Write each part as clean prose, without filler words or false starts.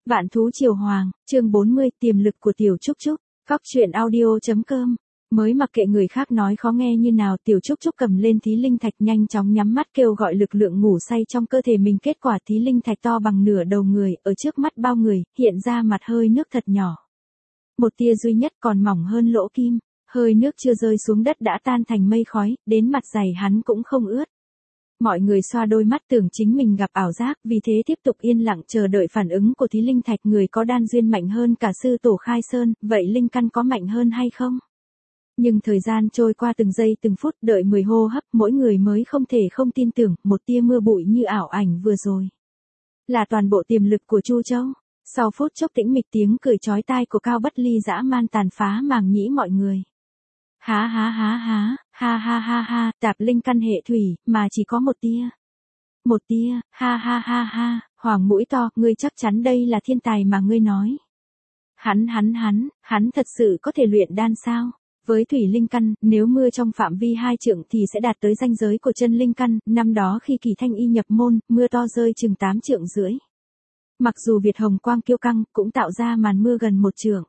Vạn thú triều hoàng, chương 40, tiềm lực của Tiểu Trúc Trúc, Cóc truyện audio.com. Mới mặc kệ người khác nói khó nghe như nào, Tiểu Trúc Trúc cầm lên thí linh thạch nhanh chóng nhắm mắt kêu gọi lực lượng ngủ say trong cơ thể mình. Kết quả thí linh thạch to bằng nửa đầu người, ở trước mắt bao người, hiện ra mặt hơi nước thật nhỏ. Một tia duy nhất còn mỏng hơn lỗ kim, hơi nước chưa rơi xuống đất đã tan thành mây khói, đến mặt giày hắn cũng không ướt. Mọi người xoa đôi mắt tưởng chính mình gặp ảo giác, vì thế tiếp tục yên lặng chờ đợi phản ứng của thí linh thạch. Người có đan duyên mạnh hơn cả sư tổ Khai Sơn, vậy linh căn có mạnh hơn hay không? Nhưng thời gian trôi qua từng giây từng phút, đợi 10 hô hấp, mỗi người mới không thể không tin tưởng, một tia mưa bụi như ảo ảnh vừa rồi là toàn bộ tiềm lực của Chu Châu. Sau phút chốc tĩnh mịch, tiếng cười chói tai của Cao Bất Ly dã man tàn phá màng nhĩ mọi người. Há há há há, ha ha ha ha, tạp linh căn hệ thủy, mà chỉ có một tia. Một tia, ha ha ha ha, Hoàng mũi to, ngươi chắc chắn đây là thiên tài mà ngươi nói. Hắn thật sự có thể luyện đan sao? Với thủy linh căn, nếu mưa trong phạm vi 2 trượng thì sẽ đạt tới ranh giới của chân linh căn. Năm đó khi Kỳ Thanh Y nhập môn, mưa to rơi chừng 8 trượng rưỡi. Mặc dù Việt Hồng Quang kiêu căng, cũng tạo ra màn mưa gần 1 trượng.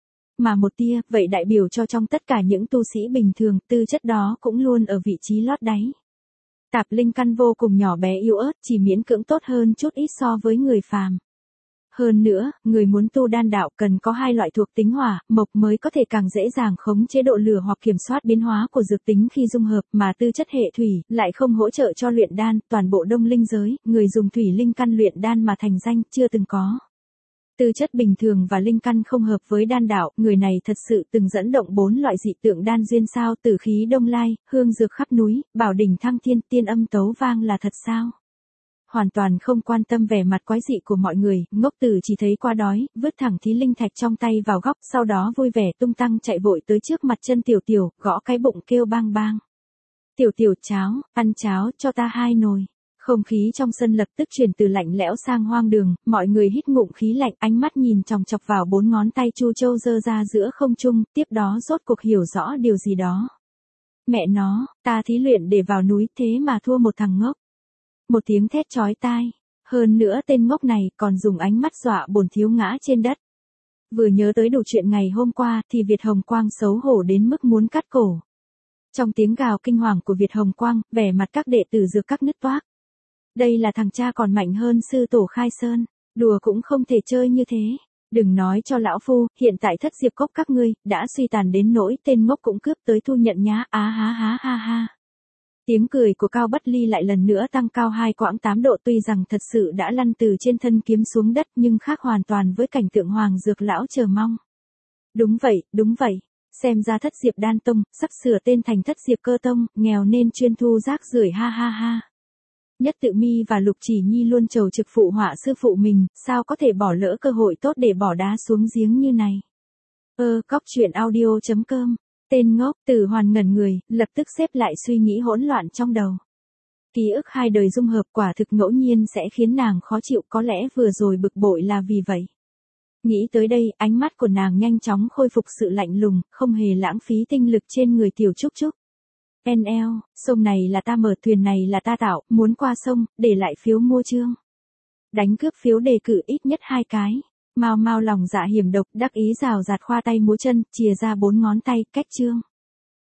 Mà một tia, vậy đại biểu cho trong tất cả những tu sĩ bình thường, tư chất đó cũng luôn ở vị trí lót đáy. Tạp linh căn vô cùng nhỏ bé yếu ớt, chỉ miễn cưỡng tốt hơn chút ít so với người phàm. Hơn nữa, người muốn tu đan đạo cần có 2 loại thuộc tính hỏa, mộc mới có thể càng dễ dàng khống chế độ lửa hoặc kiểm soát biến hóa của dược tính khi dung hợp, mà tư chất hệ thủy lại không hỗ trợ cho luyện đan. Toàn bộ Đông Linh giới, người dùng thủy linh căn luyện đan mà thành danh chưa từng có. Tư chất bình thường và linh căn không hợp với đan đạo, người này thật sự từng dẫn động 4 loại dị tượng đan duyên sao? Tử khí đông lai, hương dược khắp núi, bảo đỉnh thăng thiên, tiên âm tấu vang là thật sao? Hoàn toàn không quan tâm vẻ mặt quái dị của mọi người, Ngốc Tử chỉ thấy quá đói, vứt thẳng thí linh thạch trong tay vào góc, sau đó vui vẻ tung tăng chạy vội tới trước mặt chân Tiểu Tiểu, gõ cái bụng kêu bang bang. Tiểu Tiểu, cháo, ăn cháo, cho ta 2 nồi. Không khí trong sân lập tức chuyển từ lạnh lẽo sang hoang đường, mọi người hít ngụm khí lạnh, ánh mắt nhìn chòng chọc vào 4 ngón tay Chu Châu giơ ra giữa không trung, tiếp đó rốt cuộc hiểu rõ điều gì đó. Mẹ nó, ta thí luyện để vào núi, thế mà thua một thằng ngốc. Một tiếng thét chói tai, hơn nữa tên ngốc này còn dùng ánh mắt dọa bổn thiếu ngã trên đất. Vừa nhớ tới đủ chuyện ngày hôm qua thì Việt Hồng Quang xấu hổ đến mức muốn cắt cổ. Trong tiếng gào kinh hoàng của Việt Hồng Quang, vẻ mặt các đệ tử dược các nứt toác. Đây là thằng cha còn mạnh hơn sư tổ Khai Sơn, đùa cũng không thể chơi như thế. Đừng nói cho lão phu, hiện tại Thất Diệp Cốc các ngươi đã suy tàn đến nỗi tên ngốc cũng cướp tới thu nhận nhá. Á há há ha ha. Tiếng cười của Cao Bất Ly lại lần nữa tăng cao 2 quãng 8 độ, tuy rằng thật sự đã lăn từ trên thân kiếm xuống đất nhưng khác hoàn toàn với cảnh tượng Hoàng Dược lão chờ mong. Đúng vậy, xem ra Thất Diệp Đan Tông sắp sửa tên thành Thất Diệp Cơ Tông, nghèo nên chuyên thu rác rưởi ha ha ha. Nhất Tự Mi và Lục Chỉ Nhi luôn trầu trực phụ họa sư phụ mình, sao có thể bỏ lỡ cơ hội tốt để bỏ đá xuống giếng như này. Cóc truyện audio.com. Tên ngốc, Tử Hoàn ngẩn người, lập tức xếp lại suy nghĩ hỗn loạn trong đầu. Ký ức 2 đời dung hợp quả thực ngẫu nhiên sẽ khiến nàng khó chịu, có lẽ vừa rồi bực bội là vì vậy. Nghĩ tới đây, ánh mắt của nàng nhanh chóng khôi phục sự lạnh lùng, không hề lãng phí tinh lực trên người Tiểu Trúc Trúc. NL, sông này là ta mở, thuyền này là ta tạo, muốn qua sông, để lại phiếu mua chương. Đánh cướp phiếu đề cử ít nhất 2 cái. Mau lòng dạ hiểm độc, đắc ý rào rạt khoa tay múa chân, chìa ra 4 ngón tay, cách chương.